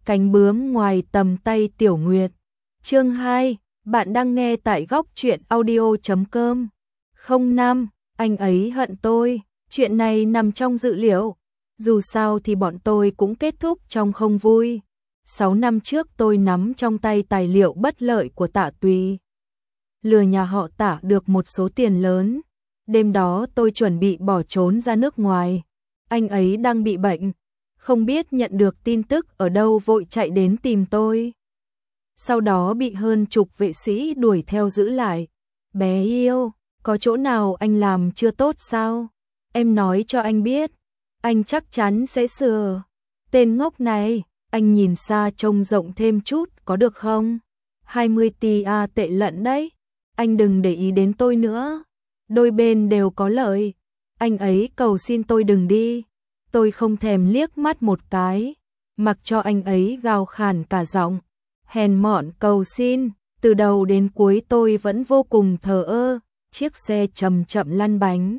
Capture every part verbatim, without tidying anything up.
Cánh bướm ngoài tầm tay Tiểu Nguyệt. Chương hai, bạn đang nghe tại góc truyện audio chấm com. Không năm, anh ấy hận tôi, chuyện này nằm trong dự liệu. Dù sao thì bọn tôi cũng kết thúc trong không vui. Sáu năm trước tôi nắm trong tay tài liệu bất lợi của Tạ Tùy. Lừa nhà họ Tạ được một số tiền lớn. Đêm đó tôi chuẩn bị bỏ trốn ra nước ngoài. Anh ấy đang bị bệnh. Không biết nhận được tin tức ở đâu vội chạy đến tìm tôi. Sau đó bị hơn chục vệ sĩ đuổi theo giữ lại. Bé yêu, có chỗ nào anh làm chưa tốt sao? Em nói cho anh biết. Anh chắc chắn sẽ sửa. Tên ngốc này, anh nhìn xa trông rộng thêm chút có được không? hai mươi tia tệ lận đấy. Anh đừng để ý đến tôi nữa. Đôi bên đều có lợi. Anh ấy cầu xin tôi đừng đi. Tôi không thèm liếc mắt một cái, mặc cho anh ấy gào khàn cả giọng, hèn mọn cầu xin. Từ đầu đến cuối tôi vẫn vô cùng thờ ơ. Chiếc xe chậm chậm lăn bánh.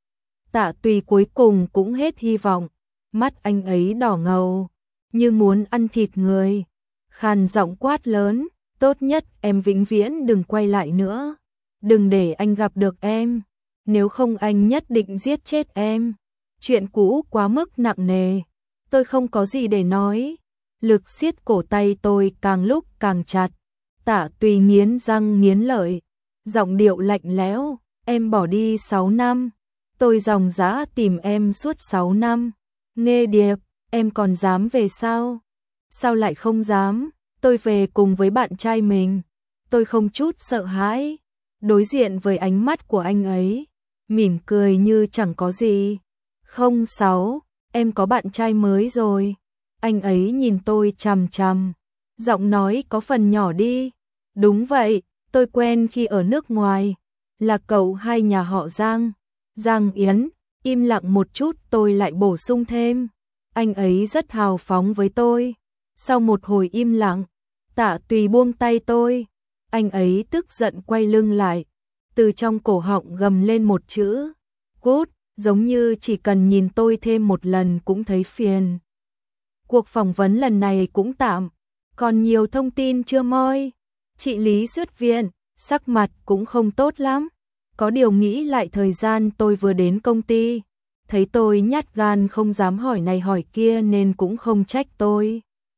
Tạ Tùy cuối cùng cũng hết hy vọng. Mắt anh ấy đỏ ngầu, như muốn ăn thịt người. Khàn giọng quát lớn, tốt nhất em vĩnh viễn đừng quay lại nữa. Đừng để anh gặp được em. Nếu không anh nhất định giết chết em. Chuyện cũ quá mức nặng nề. Tôi không có gì để nói. Lực siết cổ tay tôi càng lúc càng chặt. Tạ Tùy nghiến răng nghiến lợi. Giọng điệu lạnh lẽo. Em bỏ đi sáu năm. Tôi dòng dã tìm em suốt sáu năm. Nghê điệp, em còn dám về sao? Sao lại không dám? Tôi về cùng với bạn trai mình. Tôi không chút sợ hãi. Đối diện với ánh mắt của anh ấy, mỉm cười như chẳng có gì. Không sáu, em có bạn trai mới rồi. Anh ấy nhìn tôi chằm chằm. Giọng nói có phần nhỏ đi. Đúng vậy, tôi quen khi ở nước ngoài. Là cậu hai nhà họ Giang. Giang Yến. Im lặng một chút tôi lại bổ sung thêm. Anh ấy rất hào phóng với tôi. Sau một hồi im lặng, Tạ Tùy buông tay tôi. Anh ấy tức giận quay lưng lại. Từ trong cổ họng gầm lên một chữ. Cút. Giống như chỉ cần nhìn tôi thêm một lần cũng thấy phiền. Cuộc phỏng vấn lần này cũng tạm. Còn nhiều thông tin chưa moi. Chị Lý xuất viện, sắc mặt cũng không tốt lắm. Có điều nghĩ lại thời gian tôi vừa đến công ty. Thấy tôi nhát gan không dám hỏi này hỏi kia nên cũng không trách tôi.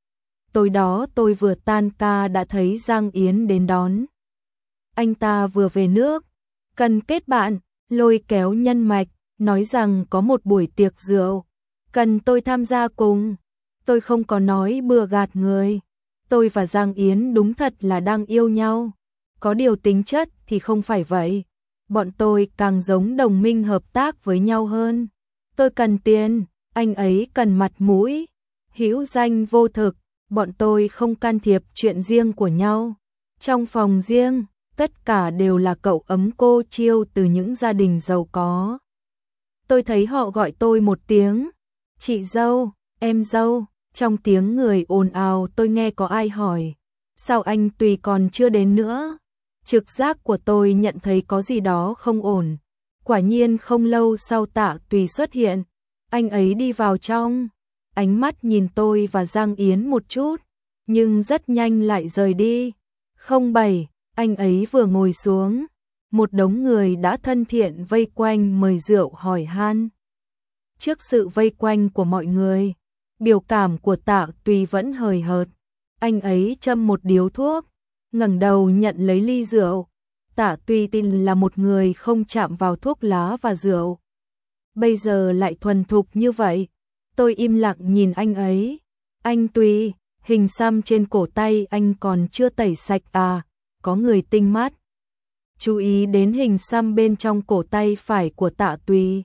Tối đó tôi vừa tan ca đã thấy Giang Yến đến đón. Anh ta vừa về nước, cần kết bạn, lôi kéo nhân mạch. Nói rằng có một buổi tiệc rượu, cần tôi tham gia cùng. Tôi không có nói bừa gạt người. Tôi và Giang Yến đúng thật là đang yêu nhau. Có điều tính chất thì không phải vậy. Bọn tôi càng giống đồng minh hợp tác với nhau hơn. Tôi cần tiền, anh ấy cần mặt mũi. Hữu danh vô thực, bọn tôi không can thiệp chuyện riêng của nhau. Trong phòng riêng, tất cả đều là cậu ấm cô chiêu từ những gia đình giàu có. Tôi thấy họ gọi tôi một tiếng, chị dâu, em dâu. Trong tiếng người ồn ào tôi nghe có ai hỏi, sao anh Tùy còn chưa đến nữa? Trực giác của tôi nhận thấy có gì đó không ổn. Quả nhiên không lâu sau Tạ Tùy xuất hiện, anh ấy đi vào trong, ánh mắt nhìn tôi và Giang Yến một chút, nhưng rất nhanh lại rời đi. Không bảy, anh ấy vừa ngồi xuống. Một đống người đã thân thiện vây quanh mời rượu hỏi han. Trước sự vây quanh của mọi người, biểu cảm của Tạ Tùy vẫn hời hợt. Anh ấy châm một điếu thuốc, ngẩng đầu nhận lấy ly rượu. Tạ Tùy tin là một người không chạm vào thuốc lá và rượu. Bây giờ lại thuần thục như vậy. Tôi im lặng nhìn anh ấy. Anh Tùy, hình xăm trên cổ tay anh còn chưa tẩy sạch à? Có người tinh mắt chú ý đến hình xăm bên trong cổ tay phải của Tạ Tùy.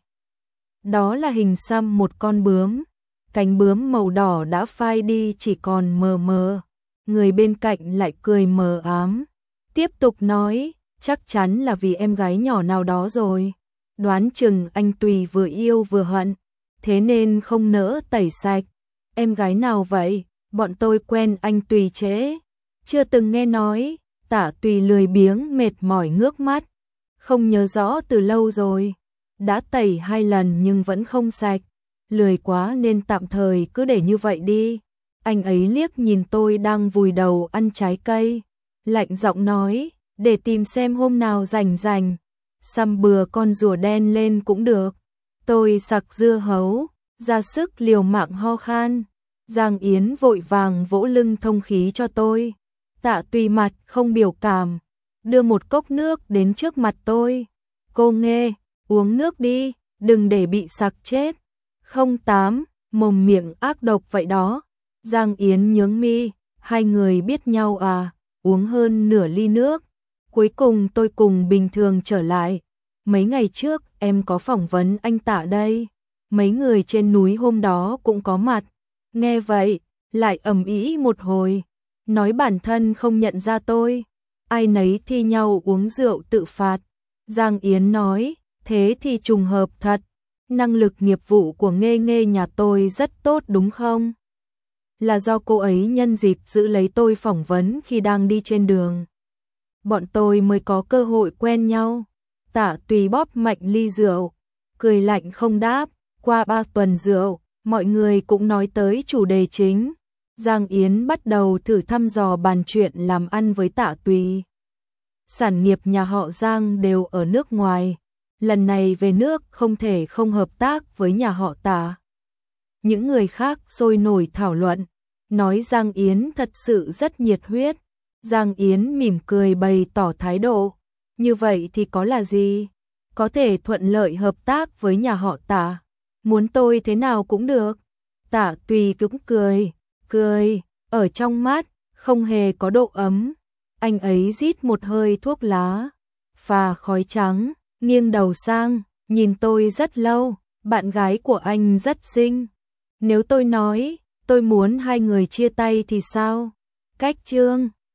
Đó là hình xăm một con bướm. Cánh bướm màu đỏ đã phai đi chỉ còn mờ mờ. Người bên cạnh lại cười mờ ám. Tiếp tục nói, chắc chắn là vì em gái nhỏ nào đó rồi. Đoán chừng anh Tùy vừa yêu vừa hận, thế nên không nỡ tẩy sạch. Em gái nào vậy? Bọn tôi quen anh Tùy trễ. Chưa từng nghe nói. Tạ Tùy lười biếng mệt mỏi ngước mắt. Không nhớ rõ từ lâu rồi. Đã tẩy hai lần nhưng vẫn không sạch. Lười quá nên tạm thời cứ để như vậy đi. Anh ấy liếc nhìn tôi đang vùi đầu ăn trái cây, lạnh giọng nói, để tìm xem hôm nào rảnh rảnh, xăm bừa con rùa đen lên cũng được. Tôi sặc dưa hấu, ra sức liều mạng ho khan. Giang Yến vội vàng vỗ lưng thông khí cho tôi. Tạ Tùy mặt không biểu cảm, đưa một cốc nước đến trước mặt tôi. Cô nghe, uống nước đi, đừng để bị sặc chết. Không tám, mồm miệng ác độc vậy đó. Giang Yến nhướng mi, hai người biết nhau à, uống hơn nửa ly nước. Cuối cùng tôi cùng bình thường trở lại. Mấy ngày trước em có phỏng vấn anh Tạ đây. Mấy người trên núi hôm đó cũng có mặt. Nghe vậy, lại ầm ĩ một hồi. Nói bản thân không nhận ra tôi. Ai nấy thi nhau uống rượu tự phạt. Giang Yến nói, thế thì trùng hợp thật. Năng lực nghiệp vụ của Nghê Nghê nhà tôi rất tốt đúng không? Là do cô ấy nhân dịp giữ lấy tôi phỏng vấn khi đang đi trên đường. Bọn tôi mới có cơ hội quen nhau. Tạ Tùy bóp mạnh ly rượu, cười lạnh không đáp. Qua ba tuần rượu, mọi người cũng nói tới chủ đề chính. Giang Yến bắt đầu thử thăm dò bàn chuyện làm ăn với Tạ Tùy. Sản nghiệp nhà họ Giang đều ở nước ngoài. Lần này về nước không thể không hợp tác với nhà họ Tạ. Những người khác sôi nổi thảo luận, nói Giang Yến thật sự rất nhiệt huyết. Giang Yến mỉm cười bày tỏ thái độ. Như vậy thì có là gì? Có thể thuận lợi hợp tác với nhà họ Tạ. Muốn tôi thế nào cũng được. Tạ Tùy cũng cười, cười, ở trong mắt, không hề có độ ấm. Anh ấy rít một hơi thuốc lá, phà khói trắng, nghiêng đầu sang, nhìn tôi rất lâu. Bạn gái của anh rất xinh. Nếu tôi nói, tôi muốn hai người chia tay thì sao? Cách chương